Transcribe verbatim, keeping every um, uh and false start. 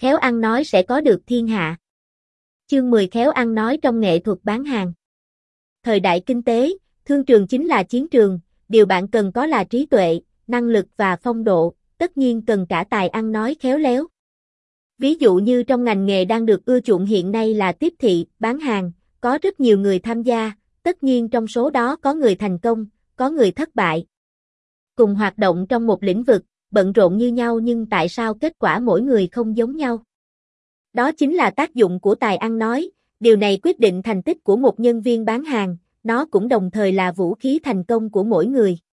khéo ăn nói sẽ có được thiên hạ. Chương mười khéo ăn nói trong nghệ thuật bán hàng. Thời đại kinh tế, thương trường chính là chiến trường, điều bạn cần có là trí tuệ, năng lực và phong độ, tất nhiên cần cả tài ăn nói khéo léo. Ví dụ như trong ngành nghề đang được ưa chuộng hiện nay là tiếp thị, bán hàng, có rất nhiều người tham gia, tất nhiên trong số đó có người thành công, có người thất bại. Cùng hoạt động trong một lĩnh vực, bận rộn như nhau nhưng tại sao kết quả mỗi người không giống nhau? Đó chính là tác dụng của tài ăn nói, điều này quyết định thành tích của một nhân viên bán hàng, nó cũng đồng thời là vũ khí thành công của mỗi người.